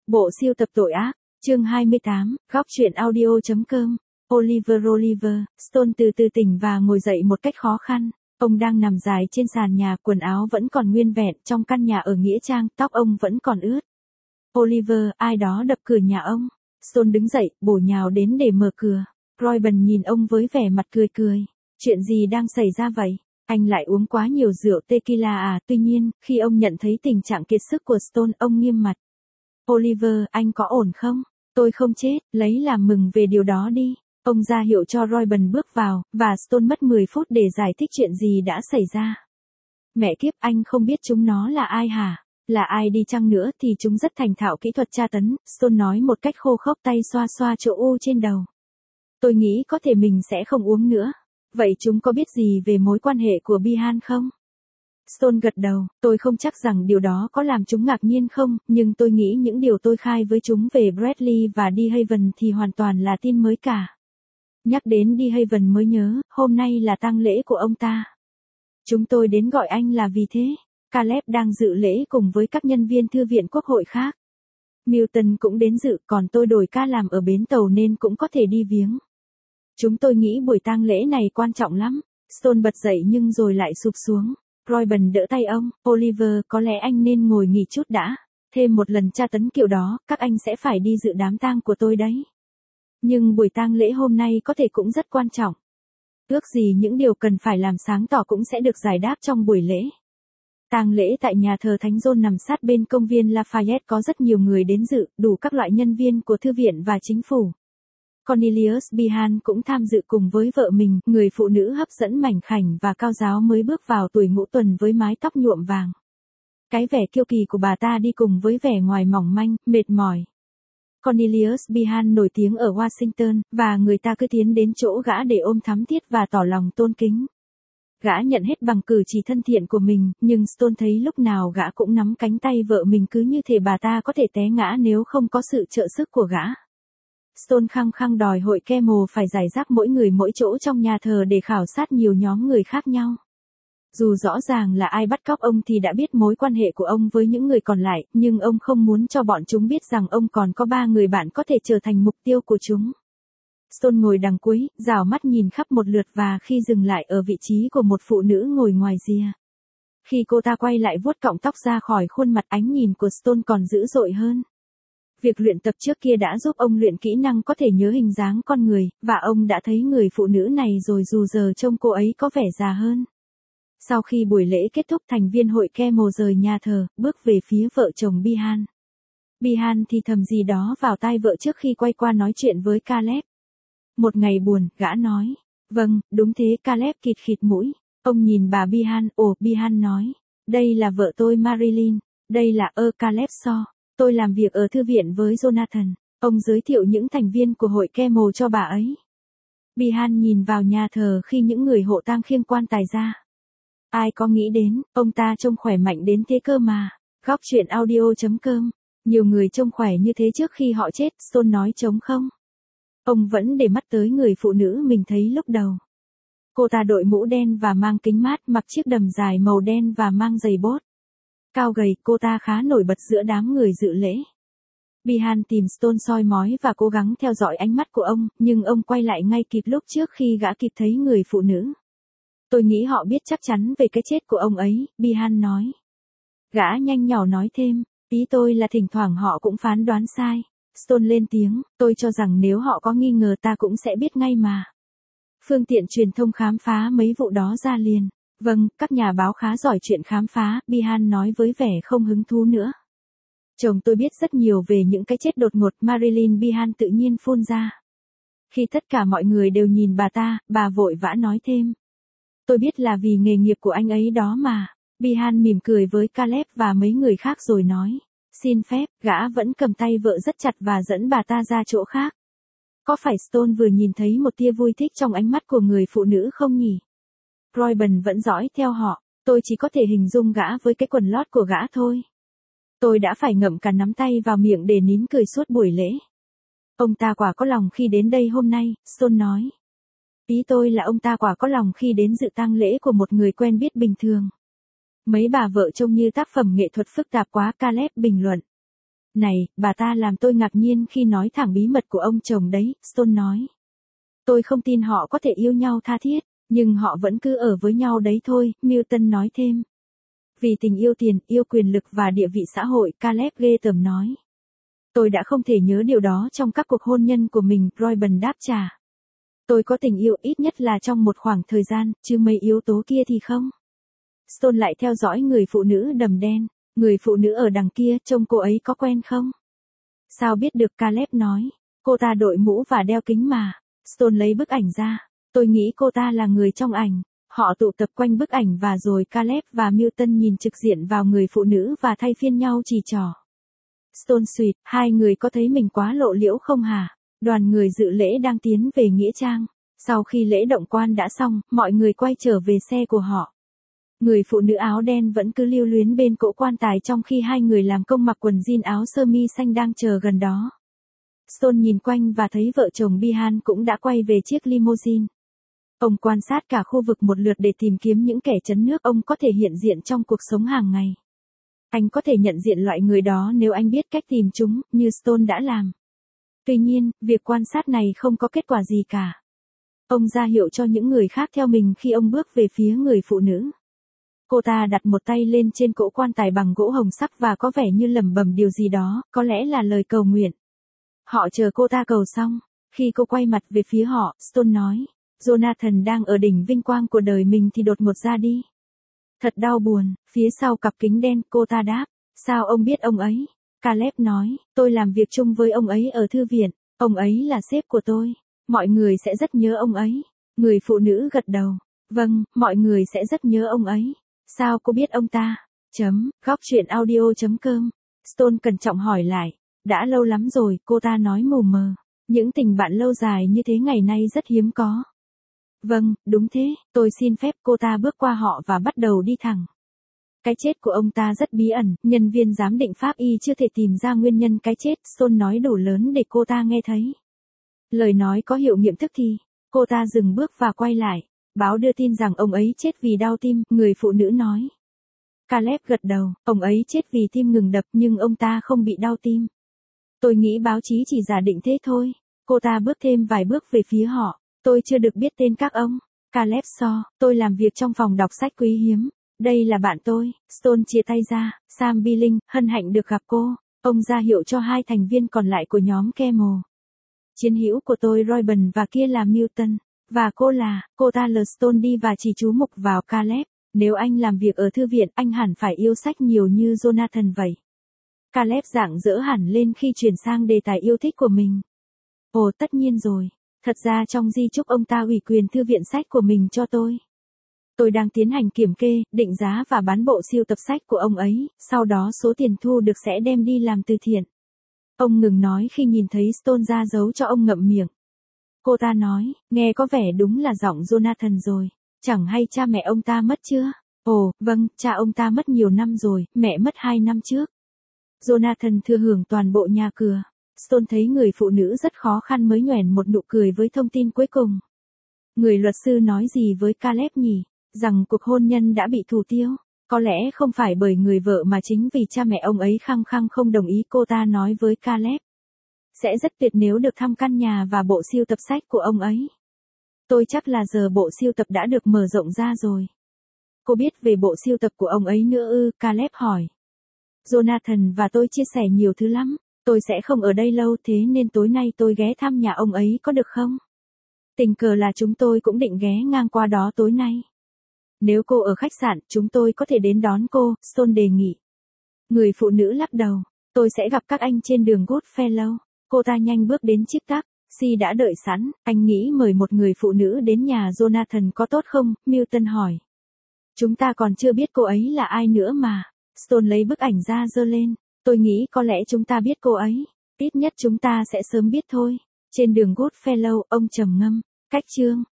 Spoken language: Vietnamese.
Bộ siêu tập tội ác, chương 28, góc truyện audio.com. Oliver Stone từ từ tỉnh và ngồi dậy một cách khó khăn. Ông đang nằm dài trên sàn nhà, quần áo vẫn còn nguyên vẹn trong căn nhà ở Nghĩa Trang, tóc ông vẫn còn ướt. Oliver, ai đó đập cửa nhà ông. Stone đứng dậy, bổ nhào đến để mở cửa. Royben nhìn ông với vẻ mặt cười cười. Chuyện gì đang xảy ra vậy? Anh lại uống quá nhiều rượu tequila à? Tuy nhiên, khi ông nhận thấy tình trạng kiệt sức của Stone, ông nghiêm mặt. Oliver, anh có ổn không? Tôi không chết, lấy làm mừng về điều đó đi. Ông ra hiệu cho Royben bước vào, và Stone mất 10 phút để giải thích chuyện gì đã xảy ra. Mẹ kiếp, anh không biết chúng nó là ai hả? Là ai đi chăng nữa thì chúng rất thành thạo kỹ thuật tra tấn, Stone nói một cách khô khốc, tay xoa xoa chỗ u trên đầu. Tôi nghĩ có thể mình sẽ không uống nữa. Vậy chúng có biết gì về mối quan hệ của Bihan không? Stone gật đầu, tôi không chắc rằng điều đó có làm chúng ngạc nhiên không, nhưng tôi nghĩ những điều tôi khai với chúng về Bradley và DeHaven thì hoàn toàn là tin mới cả. Nhắc đến DeHaven mới nhớ, hôm nay là tang lễ của ông ta. Chúng tôi đến gọi anh là vì thế. Caleb đang dự lễ cùng với các nhân viên thư viện quốc hội khác. Milton cũng đến dự, còn tôi đổi ca làm ở bến tàu nên cũng có thể đi viếng. Chúng tôi nghĩ buổi tang lễ này quan trọng lắm. Stone bật dậy nhưng rồi lại sụp xuống. Royben đỡ tay ông. Oliver, có lẽ anh nên ngồi nghỉ chút đã. Thêm một lần tra tấn kiểu đó, các anh sẽ phải đi dự đám tang của tôi đấy. Nhưng buổi tang lễ hôm nay có thể cũng rất quan trọng. Ước gì những điều cần phải làm sáng tỏ cũng sẽ được giải đáp trong buổi lễ. Tang lễ tại nhà thờ Thánh John nằm sát bên công viên Lafayette, có rất nhiều người đến dự, đủ các loại nhân viên của thư viện và chính phủ. Cornelius Bihan cũng tham dự cùng với vợ mình, người phụ nữ hấp dẫn mảnh khảnh và cao ráo mới bước vào tuổi ngũ tuần với mái tóc nhuộm vàng. Cái vẻ kiêu kỳ của bà ta đi cùng với vẻ ngoài mỏng manh, mệt mỏi. Cornelius Bihan nổi tiếng ở Washington, và người ta cứ tiến đến chỗ gã để ôm thắm thiết và tỏ lòng tôn kính. Gã nhận hết bằng cử chỉ thân thiện của mình, nhưng Stone thấy lúc nào gã cũng nắm cánh tay vợ mình cứ như thể bà ta có thể té ngã nếu không có sự trợ sức của gã. Stone khăng khăng đòi hội Camel phải giải rác mỗi người mỗi chỗ trong nhà thờ để khảo sát nhiều nhóm người khác nhau. Dù rõ ràng là ai bắt cóc ông thì đã biết mối quan hệ của ông với những người còn lại, nhưng ông không muốn cho bọn chúng biết rằng ông còn có 3 người bạn có thể trở thành mục tiêu của chúng. Stone ngồi đằng cuối, rảo mắt nhìn khắp một lượt và khi dừng lại ở vị trí của một phụ nữ ngồi ngoài rìa. Khi cô ta quay lại vuốt cọng tóc ra khỏi khuôn mặt, ánh nhìn của Stone còn dữ dội hơn. Việc luyện tập trước kia đã giúp ông luyện kỹ năng có thể nhớ hình dáng con người, và ông đã thấy người phụ nữ này rồi dù giờ trông cô ấy có vẻ già hơn. Sau khi buổi lễ kết thúc, thành viên hội Camel rời nhà thờ, bước về phía vợ chồng Bihan. Bihan thì thầm gì đó vào tai vợ trước khi quay qua nói chuyện với Caleb. Một ngày buồn, gã nói. Vâng, đúng thế. Caleb khịt khịt mũi. Ông nhìn bà Bihan. Ồ, Bihan nói. Đây là vợ tôi Marilyn. Đây là Caleb so. Tôi làm việc ở thư viện với Jonathan. Ông giới thiệu những thành viên của hội Camel cho bà ấy. Bihan nhìn vào nhà thờ khi những người hộ tang khiêng quan tài ra. Ai có nghĩ đến, ông ta trông khỏe mạnh đến thế cơ mà. Góc truyện audio.com. Nhiều người trông khỏe như thế trước khi họ chết, Stone nói trống không. Ông vẫn để mắt tới người phụ nữ mình thấy lúc đầu. Cô ta đội mũ đen và mang kính mát, mặc chiếc đầm dài màu đen và mang giày bốt. Cao gầy, cô ta khá nổi bật giữa đám người dự lễ. Bihan tìm Stone soi mói và cố gắng theo dõi ánh mắt của ông, nhưng ông quay lại ngay kịp lúc trước khi gã kịp thấy người phụ nữ. Tôi nghĩ họ biết chắc chắn về cái chết của ông ấy, Bihan nói. Gã nhanh nhỏ nói thêm, ý tôi là thỉnh thoảng họ cũng phán đoán sai. Stone lên tiếng, tôi cho rằng nếu họ có nghi ngờ ta cũng sẽ biết ngay mà. Phương tiện truyền thông khám phá mấy vụ đó ra liền. Vâng, các nhà báo khá giỏi chuyện khám phá, Bihan nói với vẻ không hứng thú nữa. Chồng tôi biết rất nhiều về những cái chết đột ngột, Marilyn Bihan tự nhiên phun ra. Khi tất cả mọi người đều nhìn bà ta, bà vội vã nói thêm. Tôi biết là vì nghề nghiệp của anh ấy đó mà. Bihan mỉm cười với Caleb và mấy người khác rồi nói. Xin phép, gã vẫn cầm tay vợ rất chặt và dẫn bà ta ra chỗ khác. Có phải Stone vừa nhìn thấy một tia vui thích trong ánh mắt của người phụ nữ không nhỉ? Royben vẫn dõi theo họ. Tôi chỉ có thể hình dung gã với cái quần lót của gã thôi. Tôi đã phải ngậm cả nắm tay vào miệng để nín cười suốt buổi lễ. Ông ta quả có lòng khi đến đây hôm nay, Stone nói. Ý tôi là ông ta quả có lòng khi đến dự tang lễ của một người quen biết bình thường. Mấy bà vợ trông như tác phẩm nghệ thuật phức tạp quá, Caleb bình luận. Này, bà ta làm tôi ngạc nhiên khi nói thẳng bí mật của ông chồng đấy, Stone nói. Tôi không tin họ có thể yêu nhau tha thiết, nhưng họ vẫn cứ ở với nhau đấy thôi, Milton nói thêm. Vì tình yêu tiền, yêu quyền lực và địa vị xã hội, Caleb ghê tởm nói. Tôi đã không thể nhớ điều đó trong các cuộc hôn nhân của mình, Royben đáp trả. Tôi có tình yêu ít nhất là trong một khoảng thời gian, chứ mấy yếu tố kia thì không. Stone lại theo dõi người phụ nữ đầm đen, người phụ nữ ở đằng kia, trông cô ấy có quen không? Sao biết được, Caleb nói. Cô ta đội mũ và đeo kính mà. Stone lấy bức ảnh ra. Tôi nghĩ cô ta là người trong ảnh. Họ tụ tập quanh bức ảnh và rồi Caleb và Milton nhìn trực diện vào người phụ nữ và thay phiên nhau chỉ trỏ. Stone suýt, hai người có thấy mình quá lộ liễu không hả? Đoàn người dự lễ đang tiến về nghĩa trang. Sau khi lễ động quan đã xong, mọi người quay trở về xe của họ. Người phụ nữ áo đen vẫn cứ lưu luyến bên cỗ quan tài trong khi hai người làm công mặc quần jean áo sơ mi xanh đang chờ gần đó. Stone nhìn quanh và thấy vợ chồng Bihan cũng đã quay về chiếc limousine. Ông quan sát cả khu vực một lượt để tìm kiếm những kẻ trấn nước ông có thể hiện diện trong cuộc sống hàng ngày. Anh có thể nhận diện loại người đó nếu anh biết cách tìm chúng, như Stone đã làm. Tuy nhiên, việc quan sát này không có kết quả gì cả. Ông ra hiệu cho những người khác theo mình khi ông bước về phía người phụ nữ. Cô ta đặt một tay lên trên cỗ quan tài bằng gỗ hồng sắc và có vẻ như lẩm bẩm điều gì đó, có lẽ là lời cầu nguyện. Họ chờ cô ta cầu xong. Khi cô quay mặt về phía họ, Stone nói, Jonathan đang ở đỉnh vinh quang của đời mình thì đột ngột ra đi. Thật đau buồn, phía sau cặp kính đen, cô ta đáp, sao ông biết ông ấy? Caleb nói, tôi làm việc chung với ông ấy ở thư viện, ông ấy là sếp của tôi, mọi người sẽ rất nhớ ông ấy. Người phụ nữ gật đầu, vâng, mọi người sẽ rất nhớ ông ấy. Sao cô biết ông ta? Góc truyện audio.com. Stone cẩn trọng hỏi lại, đã lâu lắm rồi, cô ta nói mù mờ. Những tình bạn lâu dài như thế ngày nay rất hiếm có. Vâng, đúng thế, tôi xin phép. Cô ta bước qua họ và bắt đầu đi thẳng. Cái chết của ông ta rất bí ẩn, nhân viên giám định pháp y chưa thể tìm ra nguyên nhân cái chết, Stone nói đủ lớn để cô ta nghe thấy. Lời nói có hiệu nghiệm tức thì, cô ta dừng bước và quay lại. Báo đưa tin rằng ông ấy chết vì đau tim, người phụ nữ nói. Caleb gật đầu, ông ấy chết vì tim ngừng đập nhưng ông ta không bị đau tim. Tôi nghĩ báo chí chỉ giả định thế thôi. Cô ta bước thêm vài bước về phía họ. Tôi chưa được biết tên các ông. Caleb so, tôi làm việc trong phòng đọc sách quý hiếm. Đây là bạn tôi. Stone chia tay ra. Sam Billing, hân hạnh được gặp cô. Ông ra hiệu cho hai thành viên còn lại của nhóm Camel. Chiến hữu của tôi Royben và kia là Milton. Và cô ta L. Stone đi và chỉ chú mục vào Caleb. Nếu anh làm việc ở thư viện, anh hẳn phải yêu sách nhiều như Jonathan vậy. Caleb rạng rỡ hẳn lên khi chuyển sang đề tài yêu thích của mình. Ồ, tất nhiên rồi. Thật ra trong di chúc ông ta ủy quyền thư viện sách của mình cho tôi. Tôi đang tiến hành kiểm kê, định giá và bán bộ sưu tập sách của ông ấy, sau đó số tiền thu được sẽ đem đi làm từ thiện. Ông ngừng nói khi nhìn thấy Stone ra dấu cho ông ngậm miệng. Cô ta nói, nghe có vẻ đúng là giọng Jonathan rồi. Chẳng hay cha mẹ ông ta mất chưa? Ồ, vâng, cha ông ta mất nhiều năm rồi, mẹ mất 2 năm trước. Jonathan thừa hưởng toàn bộ nhà cửa. Stone thấy người phụ nữ rất khó khăn mới nhoẻn một nụ cười với thông tin cuối cùng. Người luật sư nói gì với Caleb nhỉ? Rằng cuộc hôn nhân đã bị thủ tiêu. Có lẽ không phải bởi người vợ mà chính vì cha mẹ ông ấy khăng khăng không đồng ý, cô ta nói với Caleb. Sẽ rất tuyệt nếu được thăm căn nhà và bộ sưu tập sách của ông ấy. Tôi chắc là giờ bộ sưu tập đã được mở rộng ra rồi. Cô biết về bộ sưu tập của ông ấy nữa ư? Caleb hỏi. Jonathan và tôi chia sẻ nhiều thứ lắm. Tôi sẽ không ở đây lâu thế nên tối nay tôi ghé thăm nhà ông ấy có được không? Tình cờ là chúng tôi cũng định ghé ngang qua đó tối nay. Nếu cô ở khách sạn, chúng tôi có thể đến đón cô, Stone đề nghị. Người phụ nữ lắc đầu. Tôi sẽ gặp các anh trên đường Goodfellow. Cô ta nhanh bước đến chiếc taxi đã đợi sẵn. Anh nghĩ mời một người phụ nữ đến nhà Jonathan có tốt không? Milton hỏi. Chúng ta còn chưa biết cô ấy là ai nữa mà. Stone lấy bức ảnh ra giơ lên. Tôi nghĩ có lẽ chúng ta biết cô ấy. Ít nhất chúng ta sẽ sớm biết thôi. Trên đường Goodfellow, ông trầm ngâm. Cách chương.